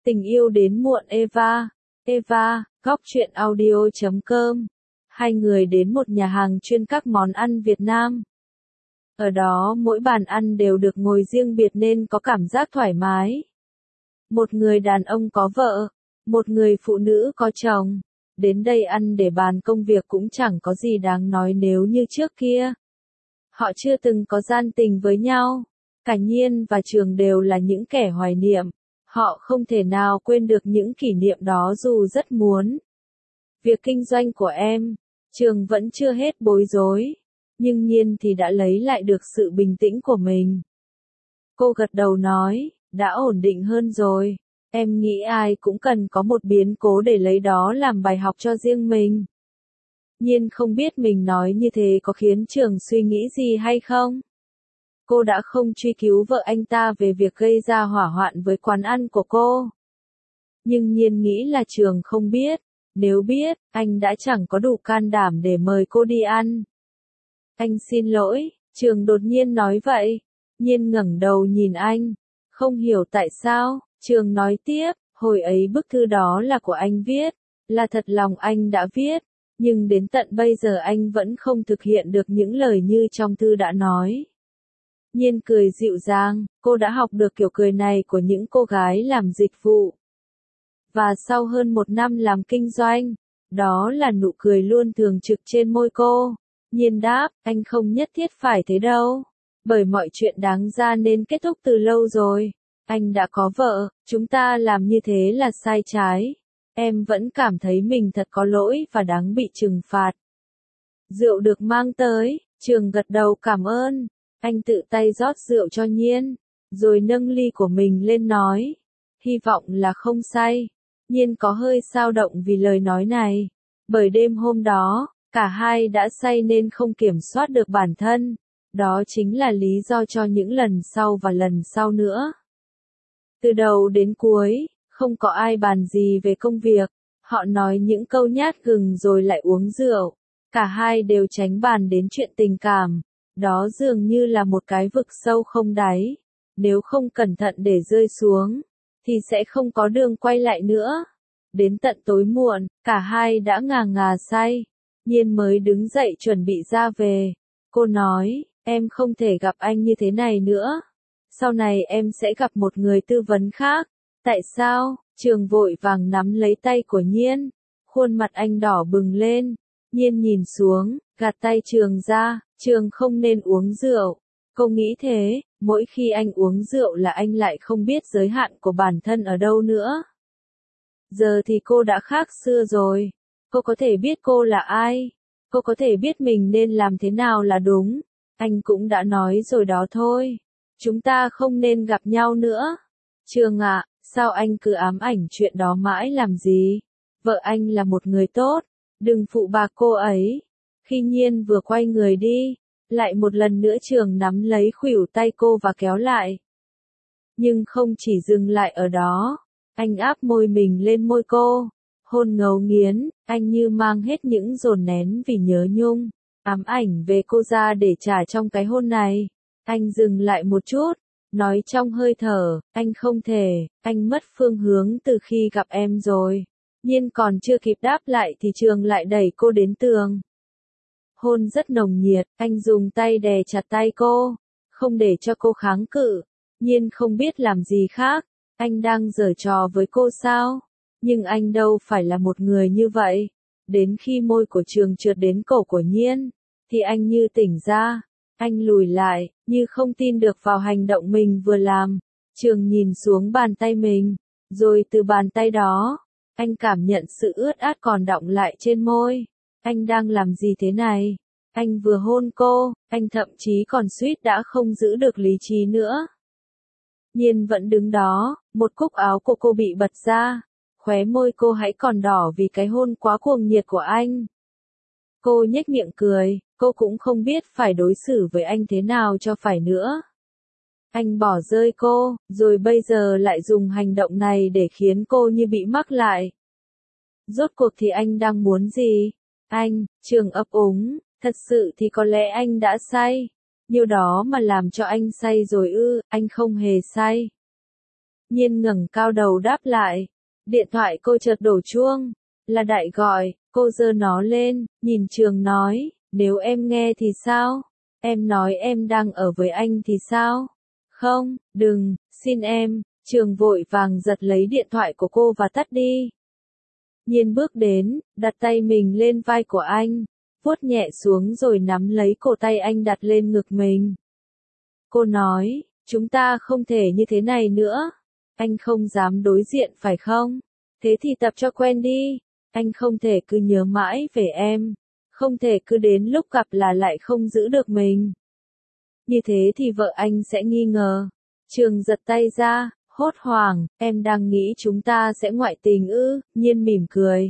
Tình yêu đến muộn Eva. Eva, góc truyện audio.com. Hai người đến một nhà hàng chuyên các món ăn Việt Nam. Ở đó mỗi bàn ăn đều được ngồi riêng biệt nên có cảm giác thoải mái. Một người đàn ông có vợ, một người phụ nữ có chồng. Đến đây ăn để bàn công việc cũng chẳng có gì đáng nói nếu như trước kia. Họ chưa từng có gian tình với nhau. Cả Nhiên và Trường đều là những kẻ hoài niệm. Họ không thể nào quên được những kỷ niệm đó dù rất muốn. Việc kinh doanh của em, Trường vẫn chưa hết bối rối. Nhưng Nhiên thì đã lấy lại được sự bình tĩnh của mình. Cô gật đầu nói, đã ổn định hơn rồi. Em nghĩ ai cũng cần có một biến cố để lấy đó làm bài học cho riêng mình. Nhiên không biết mình nói như thế có khiến Trường suy nghĩ gì hay không. Cô đã không truy cứu vợ anh ta về việc gây ra hỏa hoạn với quán ăn của cô. Nhưng Nhiên nghĩ là Trường không biết. Nếu biết, anh đã chẳng có đủ can đảm để mời cô đi ăn. Anh xin lỗi, Trường đột nhiên nói vậy. Nhiên ngẩng đầu nhìn anh. Không hiểu tại sao, Trường nói tiếp, hồi ấy bức thư đó là của anh viết, là thật lòng anh đã viết. Nhưng đến tận bây giờ anh vẫn không thực hiện được những lời như trong thư đã nói. Nhiên cười dịu dàng, cô đã học được kiểu cười này của những cô gái làm dịch vụ. Và sau hơn 1 năm làm kinh doanh, đó là nụ cười luôn thường trực trên môi cô. Nhiên đáp, anh không nhất thiết phải thế đâu. Bởi mọi chuyện đáng ra nên kết thúc từ lâu rồi. Anh đã có vợ, chúng ta làm như thế là sai trái. Em vẫn cảm thấy mình thật có lỗi và đáng bị trừng phạt. Rượu được mang tới, Trường gật đầu cảm ơn. Anh tự tay rót rượu cho Nhiên, rồi nâng ly của mình lên nói. Hy vọng là không say. Nhiên có hơi xao động vì lời nói này. Bởi đêm hôm đó, cả hai đã say nên không kiểm soát được bản thân. Đó chính là lý do cho những lần sau và lần sau nữa. Từ đầu đến cuối, không có ai bàn gì về công việc. Họ nói những câu nhát gừng rồi lại uống rượu. Cả hai đều tránh bàn đến chuyện tình cảm. Đó dường như là một cái vực sâu không đáy. Nếu không cẩn thận để rơi xuống, thì sẽ không có đường quay lại nữa. Đến tận tối muộn, cả hai đã ngà ngà say. Nhiên mới đứng dậy chuẩn bị ra về. Cô nói, em không thể gặp anh như thế này nữa. Sau này em sẽ gặp một người tư vấn khác. Tại sao? Trường vội vàng nắm lấy tay của Nhiên. Khuôn mặt anh đỏ bừng lên. Nhiên nhìn xuống, gạt tay Trường ra. Trường không nên uống rượu. Cô nghĩ thế, mỗi khi anh uống rượu là anh lại không biết giới hạn của bản thân ở đâu nữa. Giờ thì cô đã khác xưa rồi. Cô có thể biết cô là ai. Cô có thể biết mình nên làm thế nào là đúng. Anh cũng đã nói rồi đó thôi. Chúng ta không nên gặp nhau nữa. Trường ạ, sao anh cứ ám ảnh chuyện đó mãi làm gì? Vợ anh là một người tốt. Đừng phụ bạc cô ấy. Khi Nhiên vừa quay người đi, lại một lần nữa Trường nắm lấy khuỷu tay cô và kéo lại. Nhưng không chỉ dừng lại ở đó, anh áp môi mình lên môi cô, hôn ngấu nghiến, anh như mang hết những dồn nén vì nhớ nhung, ám ảnh về cô ra để trả trong cái hôn này. Anh dừng lại một chút, nói trong hơi thở, anh không thể, anh mất phương hướng từ khi gặp em rồi. Nhiên còn chưa kịp đáp lại thì Trường lại đẩy cô đến tường. Hôn rất nồng nhiệt, anh dùng tay đè chặt tay cô, không để cho cô kháng cự. Nhiên không biết làm gì khác, anh đang giở trò với cô sao? Nhưng anh đâu phải là một người như vậy. Đến khi môi của Trường trượt đến cổ của Nhiên, thì anh như tỉnh ra. Anh lùi lại, như không tin được vào hành động mình vừa làm. Trường nhìn xuống bàn tay mình, rồi từ bàn tay đó, anh cảm nhận sự ướt át còn đọng lại trên môi. Anh đang làm gì thế này? Anh vừa hôn cô, anh thậm chí còn suýt đã không giữ được lý trí nữa. Nhiên vẫn đứng đó, một cúc áo của cô bị bật ra. Khóe môi cô hãy còn đỏ vì cái hôn quá cuồng nhiệt của anh. Cô nhếch miệng cười, cô cũng không biết phải đối xử với anh thế nào cho phải nữa. Anh bỏ rơi cô, rồi bây giờ lại dùng hành động này để khiến cô như bị mắc lại. Rốt cuộc thì anh đang muốn gì? Anh, Trường ấp úng, thật sự thì có lẽ anh đã say. Điều đó mà làm cho anh say rồi ư, anh không hề say. Nhiên ngẩng cao đầu đáp lại. Điện thoại cô chợt đổ chuông. Là Đại gọi, cô giơ nó lên, nhìn Trường nói, nếu em nghe thì sao? Em nói em đang ở với anh thì sao? Không, đừng, xin em. Trường vội vàng giật lấy điện thoại của cô và tắt đi. Nhiên bước đến, đặt tay mình lên vai của anh, vuốt nhẹ xuống rồi nắm lấy cổ tay anh đặt lên ngực mình. Cô nói, chúng ta không thể như thế này nữa. Anh không dám đối diện phải không? Thế thì tập cho quen đi. Anh không thể cứ nhớ mãi về em. Không thể cứ đến lúc gặp là lại không giữ được mình. Như thế thì vợ anh sẽ nghi ngờ. Trường giật tay ra, hốt hoảng, em đang nghĩ chúng ta sẽ ngoại tình ư? Nhiên mỉm cười.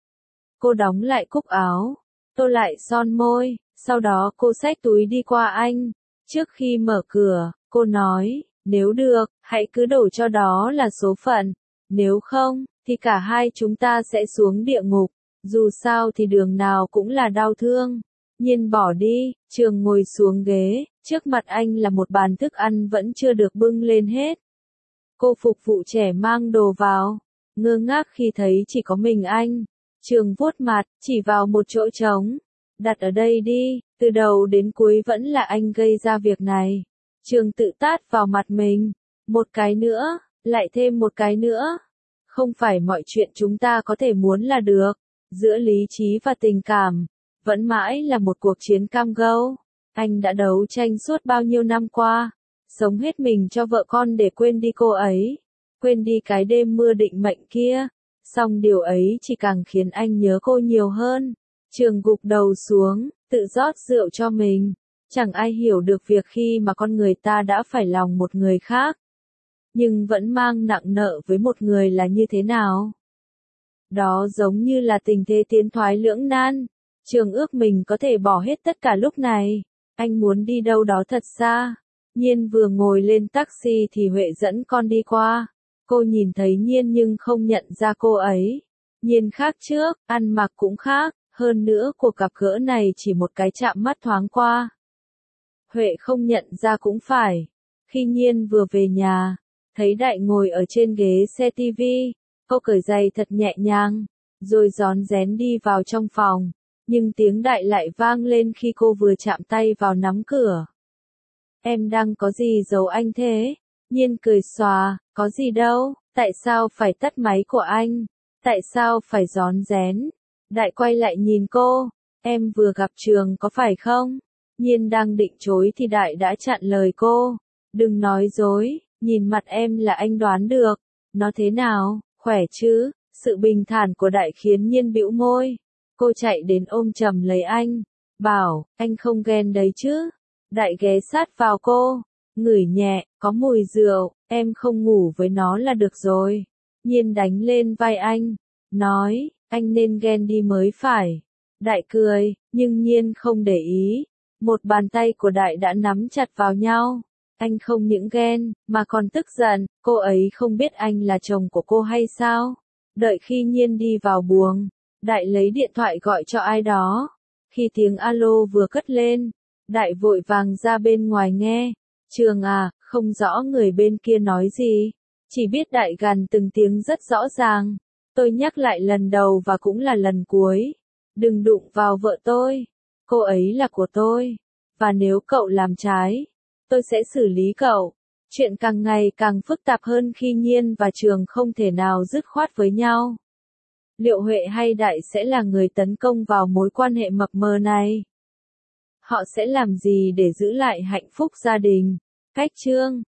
Cô đóng lại cúc áo, tô lại son môi, sau đó cô xách túi đi qua anh. Trước khi mở cửa, cô nói, nếu được, hãy cứ đổ cho đó là số phận. Nếu không, thì cả hai chúng ta sẽ xuống địa ngục. Dù sao thì đường nào cũng là đau thương. Nhiên bỏ đi, Trường ngồi xuống ghế, trước mặt anh là một bàn thức ăn vẫn chưa được bưng lên hết. Cô phục vụ trẻ mang đồ vào, ngơ ngác khi thấy chỉ có mình anh. Trường vuốt mặt, chỉ vào một chỗ trống. Đặt ở đây đi, từ đầu đến cuối vẫn là anh gây ra việc này. Trường tự tát vào mặt mình. Một cái nữa, lại thêm một cái nữa. Không phải mọi chuyện chúng ta có thể muốn là được. Giữa lý trí và tình cảm, vẫn mãi là một cuộc chiến cam go. Anh đã đấu tranh suốt bao nhiêu năm qua, sống hết mình cho vợ con để quên đi cô ấy, quên đi cái đêm mưa định mệnh kia. Song điều ấy chỉ càng khiến anh nhớ cô nhiều hơn. Trường gục đầu xuống, tự rót rượu cho mình. Chẳng ai hiểu được việc khi mà con người ta đã phải lòng một người khác, nhưng vẫn mang nặng nợ với một người là như thế nào. Đó giống như là tình thế tiến thoái lưỡng nan. Trường ước mình có thể bỏ hết tất cả lúc này. Anh muốn đi đâu đó thật xa. Nhiên vừa ngồi lên taxi thì Huệ dẫn con đi qua. Cô nhìn thấy Nhiên nhưng không nhận ra cô ấy. Nhiên khác trước, ăn mặc cũng khác, hơn nữa cuộc gặp gỡ này chỉ một cái chạm mắt thoáng qua. Huệ không nhận ra cũng phải. Khi Nhiên vừa về nhà, thấy Đại ngồi ở trên ghế xe tivi, cô cởi giày thật nhẹ nhàng, rồi rón rén đi vào trong phòng. Nhưng tiếng Đại lại vang lên khi cô vừa chạm tay vào nắm cửa. Em đang có gì giấu anh thế? Nhiên cười xòa, có gì đâu, tại sao phải tắt máy của anh? Tại sao phải rón rén? Đại quay lại nhìn cô, em vừa gặp Trường có phải không? Nhiên đang định chối thì Đại đã chặn lời cô. Đừng nói dối, nhìn mặt em là anh đoán được. Nó thế nào, khỏe chứ? Sự bình thản của Đại khiến Nhiên bĩu môi. Cô chạy đến ôm chầm lấy anh, bảo, anh không ghen đấy chứ? Đại ghé sát vào cô, ngửi nhẹ, có mùi rượu, em không ngủ với nó là được rồi. Nhiên đánh lên vai anh, nói, anh nên ghen đi mới phải. Đại cười, nhưng Nhiên không để ý. Một bàn tay của Đại đã nắm chặt vào nhau. Anh không những ghen, mà còn tức giận, cô ấy không biết anh là chồng của cô hay sao? Đợi khi Nhiên đi vào buồng, Đại lấy điện thoại gọi cho ai đó. Khi tiếng alo vừa cất lên, Đại vội vàng ra bên ngoài nghe. Trường à, không rõ người bên kia nói gì. Chỉ biết Đại gằn từng tiếng rất rõ ràng. Tôi nhắc lại lần đầu và cũng là lần cuối. Đừng đụng vào vợ tôi. Cô ấy là của tôi. Và nếu cậu làm trái, tôi sẽ xử lý cậu. Chuyện càng ngày càng phức tạp hơn khi Nhiên và Trường không thể nào dứt khoát với nhau. Liệu Huệ hay Đại sẽ là người tấn công vào mối quan hệ mập mờ này? Họ sẽ làm gì để giữ lại hạnh phúc gia đình? Cách chương